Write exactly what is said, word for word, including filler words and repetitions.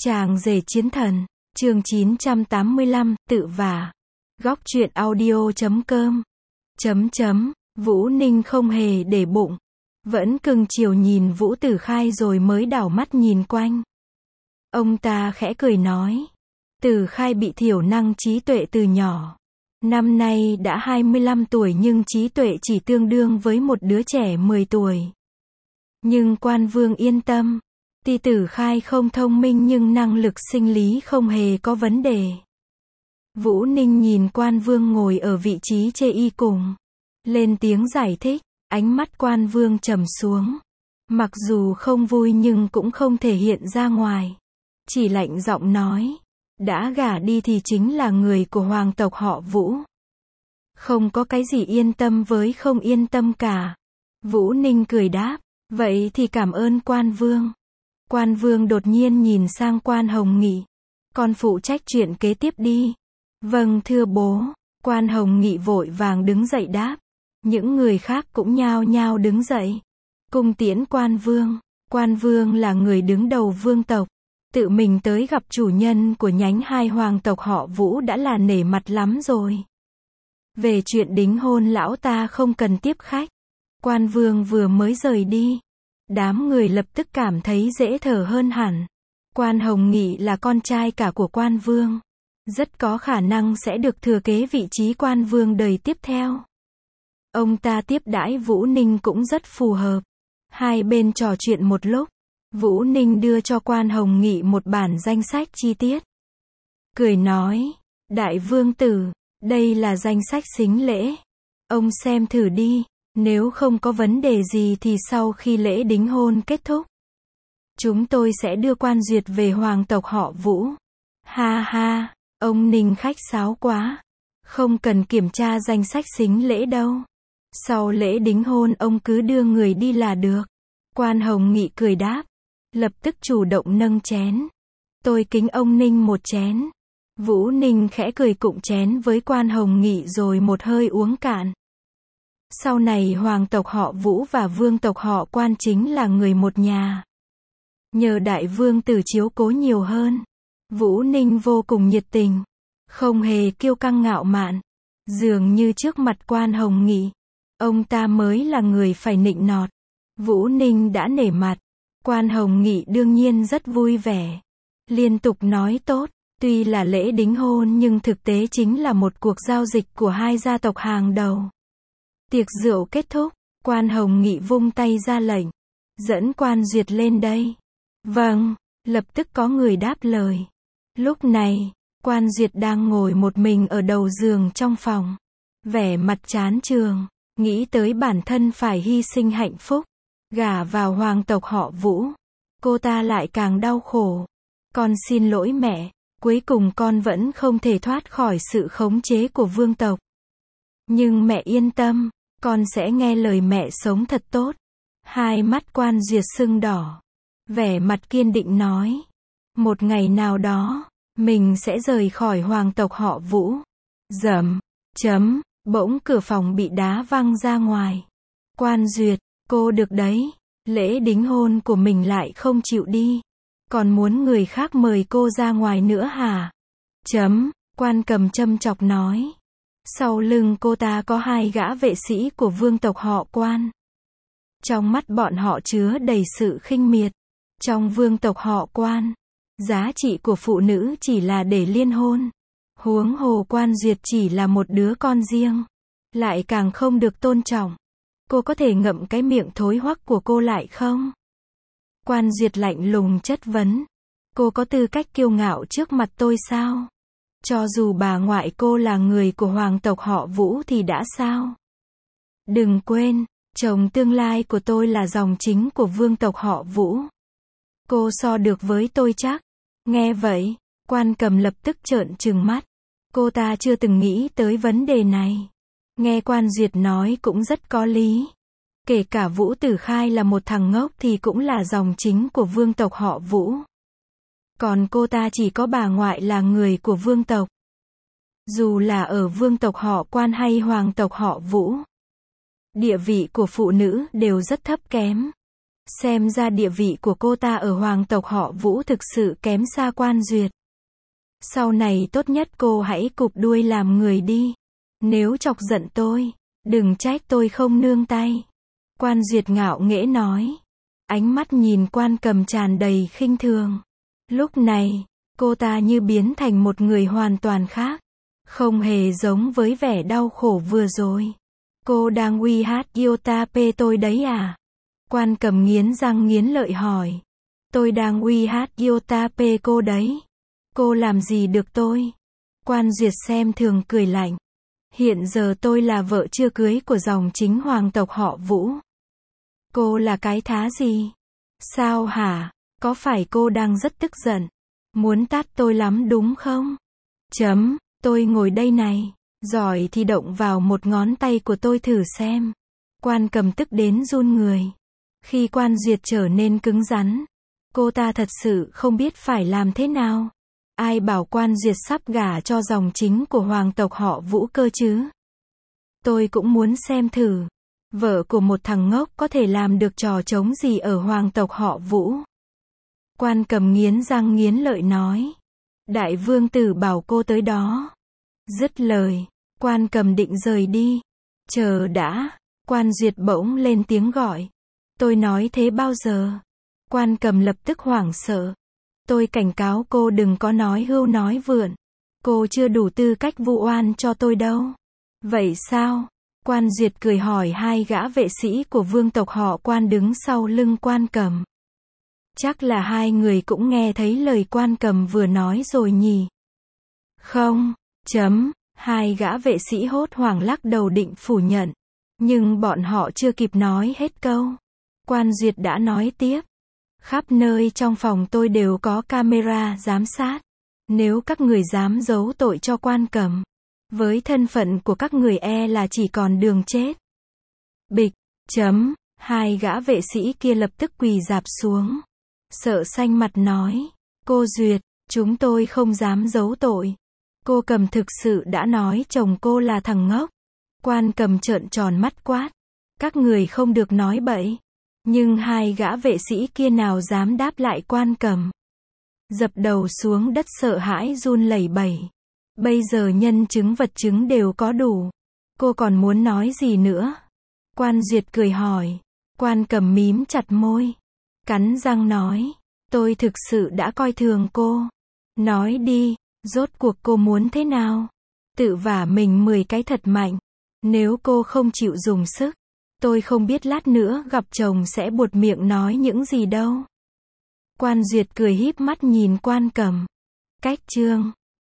Chàng rể chiến thần, chương chín trăm tám mươi lăm, tự vả. Góc truyện audio chấm com. Chấm chấm, Vũ Ninh không hề để bụng. Vẫn cưng chiều nhìn Vũ Tử Khai rồi mới đảo mắt nhìn quanh. Ông ta khẽ cười nói. Tử Khai bị thiểu năng trí tuệ từ nhỏ. Năm nay đã hai mươi lăm tuổi nhưng trí tuệ chỉ tương đương với một đứa trẻ mười tuổi. Nhưng Quan Vương yên tâm. Tuy Tử Khai không thông minh nhưng năng lực sinh lý không hề có vấn đề. Vũ Ninh nhìn Quan Vương ngồi ở vị trí chê y cùng. Lên tiếng giải thích, ánh mắt Quan Vương trầm xuống. Mặc dù không vui nhưng cũng không thể hiện ra ngoài. Chỉ lạnh giọng nói, đã gả đi thì chính là người của hoàng tộc họ Vũ. Không có cái gì yên tâm với không yên tâm cả. Vũ Ninh cười đáp, vậy thì cảm ơn Quan Vương. Quan Vương đột nhiên nhìn sang Quan Hồng Nghị. Con phụ trách chuyện kế tiếp đi. Vâng thưa bố. Quan Hồng Nghị vội vàng đứng dậy đáp. Những người khác cũng nhao nhao đứng dậy. Cung tiễn Quan Vương. Quan Vương là người đứng đầu vương tộc. Tự mình tới gặp chủ nhân của nhánh hai hoàng tộc họ Vũ đã là nể mặt lắm rồi. Về chuyện đính hôn lão ta không cần tiếp khách. Quan Vương vừa mới rời đi. Đám người lập tức cảm thấy dễ thở hơn hẳn. Quan Hồng Nghị là con trai cả của Quan Vương. Rất có khả năng sẽ được thừa kế vị trí Quan Vương đời tiếp theo. Ông ta tiếp đãi Vũ Ninh cũng rất phù hợp. Hai bên trò chuyện một lúc. Vũ Ninh đưa cho Quan Hồng Nghị một bản danh sách chi tiết. Cười nói, Đại Vương Tử, đây là danh sách sính lễ. Ông xem thử đi. Nếu không có vấn đề gì thì sau khi lễ đính hôn kết thúc, chúng tôi sẽ đưa quan duyệt về hoàng tộc họ Vũ. Ha ha, ông Ninh khách sáo quá. Không cần kiểm tra danh sách sính lễ đâu. Sau lễ đính hôn ông cứ đưa người đi là được. Quan Hồng Nghị cười đáp. Lập tức chủ động nâng chén. Tôi kính ông Ninh một chén. Vũ Ninh khẽ cười cụng chén với Quan Hồng Nghị rồi một hơi uống cạn. Sau này hoàng tộc họ Vũ và vương tộc họ Quan chính là người một nhà. Nhờ đại vương tử chiếu cố nhiều hơn. Vũ Ninh vô cùng nhiệt tình. Không hề kiêu căng ngạo mạn. Dường như trước mặt Quan Hồng Nghị, ông ta mới là người phải nịnh nọt. Vũ Ninh đã nể mặt. Quan Hồng Nghị đương nhiên rất vui vẻ. Liên tục nói tốt. Tuy là lễ đính hôn nhưng thực tế chính là một cuộc giao dịch của hai gia tộc hàng đầu. Tiệc rượu kết thúc, Quan Hồng Nghị vung tay ra lệnh. Dẫn Quan Duyệt lên đây. Vâng, lập tức có người đáp lời. Lúc này, Quan Duyệt đang ngồi một mình ở đầu giường trong phòng. Vẻ mặt chán chường, nghĩ tới bản thân phải hy sinh hạnh phúc. Gả vào hoàng tộc họ Vũ. Cô ta lại càng đau khổ. Con xin lỗi mẹ, cuối cùng con vẫn không thể thoát khỏi sự khống chế của vương tộc. Nhưng mẹ yên tâm. Con sẽ nghe lời mẹ sống thật tốt. Hai mắt Quan Duyệt sưng đỏ. Vẻ mặt kiên định nói. Một ngày nào đó, mình sẽ rời khỏi hoàng tộc họ Vũ. Dầm, chấm, bỗng cửa phòng bị đá văng ra ngoài. Quan Duyệt, cô được đấy. Lễ đính hôn của mình lại không chịu đi. Còn muốn người khác mời cô ra ngoài nữa hả? Chấm, Quan Cầm châm chọc nói. Sau lưng cô ta có hai gã vệ sĩ của vương tộc họ Quan. Trong mắt bọn họ chứa đầy sự khinh miệt. Trong vương tộc họ Quan, giá trị của phụ nữ chỉ là để liên hôn. Huống hồ Quan Duyệt chỉ là một đứa con riêng. Lại càng không được tôn trọng. Cô có thể ngậm cái miệng thối hoắc của cô lại không? Quan Duyệt lạnh lùng chất vấn. Cô có tư cách kiêu ngạo trước mặt tôi sao? Cho dù bà ngoại cô là người của hoàng tộc họ Vũ thì đã sao? Đừng quên, chồng tương lai của tôi là dòng chính của vương tộc họ Vũ. Cô so được với tôi chắc. Nghe vậy, Quan Cầm lập tức trợn trừng mắt. Cô ta chưa từng nghĩ tới vấn đề này. Nghe Quan Duyệt nói cũng rất có lý. Kể cả Vũ Tử Khai là một thằng ngốc thì cũng là dòng chính của vương tộc họ Vũ. Còn cô ta chỉ có bà ngoại là người của vương tộc. Dù là ở vương tộc họ Quan hay hoàng tộc họ Vũ, địa vị của phụ nữ đều rất thấp kém. Xem ra địa vị của cô ta ở hoàng tộc họ Vũ thực sự kém xa Quan Duyệt. Sau này tốt nhất cô hãy cụp đuôi làm người đi. Nếu chọc giận tôi, đừng trách tôi không nương tay. Quan Duyệt ngạo nghễ nói. Ánh mắt nhìn Quan Cầm tràn đầy khinh thường. Lúc này, cô ta như biến thành một người hoàn toàn khác. Không hề giống với vẻ đau khổ vừa rồi. Cô đang uy hát Iota P tôi đấy à? Quan Cầm nghiến răng nghiến lợi hỏi. Tôi đang uy hát Iota P cô đấy. Cô làm gì được tôi? Quan Duyệt xem thường cười lạnh. Hiện giờ tôi là vợ chưa cưới của dòng chính hoàng tộc họ Vũ. Cô là cái thá gì? Sao hả? Có phải cô đang rất tức giận? Muốn tát tôi lắm đúng không? Chấm, tôi ngồi đây này. Giỏi thì động vào một ngón tay của tôi thử xem. Quan Cầm tức đến run người. Khi Quan Duyệt trở nên cứng rắn, cô ta thật sự không biết phải làm thế nào. Ai bảo Quan Duyệt sắp gả cho dòng chính của hoàng tộc họ Vũ cơ chứ? Tôi cũng muốn xem thử. Vợ của một thằng ngốc có thể làm được trò trống gì ở hoàng tộc họ Vũ. Quan Cầm nghiến răng nghiến lợi nói. Đại vương tử bảo cô tới đó. Dứt lời, Quan Cầm định rời đi. Chờ đã, Quan Duyệt bỗng lên tiếng gọi. Tôi nói thế bao giờ? Quan Cầm lập tức hoảng sợ. Tôi cảnh cáo cô đừng có nói hưu nói vượn. Cô chưa đủ tư cách vu oan cho tôi đâu. Vậy sao? Quan Duyệt cười hỏi hai gã vệ sĩ của vương tộc họ Quan đứng sau lưng Quan Cầm. Chắc là hai người cũng nghe thấy lời Quan Cầm vừa nói rồi nhỉ? Không, chấm, hai gã vệ sĩ hốt hoảng lắc đầu định phủ nhận. Nhưng bọn họ chưa kịp nói hết câu. Quan Duyệt đã nói tiếp. Khắp nơi trong phòng tôi đều có camera giám sát. Nếu các người dám giấu tội cho Quan Cầm, với thân phận của các người e là chỉ còn đường chết. Bịch, chấm, hai gã vệ sĩ kia lập tức quỳ rạp xuống. Sợ xanh mặt nói. Cô Duyệt, chúng tôi không dám giấu tội. Cô Cầm thực sự đã nói chồng cô là thằng ngốc. Quan Cầm trợn tròn mắt quát. Các người không được nói bậy. Nhưng hai gã vệ sĩ kia nào dám đáp lại Quan Cầm. Dập đầu xuống đất sợ hãi run lẩy bẩy. Bây giờ nhân chứng vật chứng đều có đủ. Cô còn muốn nói gì nữa? Quan Duyệt cười hỏi. Quan Cầm mím chặt môi. Cắn răng nói. Tôi thực sự đã coi thường cô. Nói đi, rốt cuộc cô muốn thế nào? Tự vả mình mười cái thật mạnh. Nếu cô không chịu dùng sức, tôi không biết lát nữa gặp chồng sẽ buột miệng nói những gì đâu. Quan Duyệt cười híp mắt nhìn Quan Cầm. Cách chương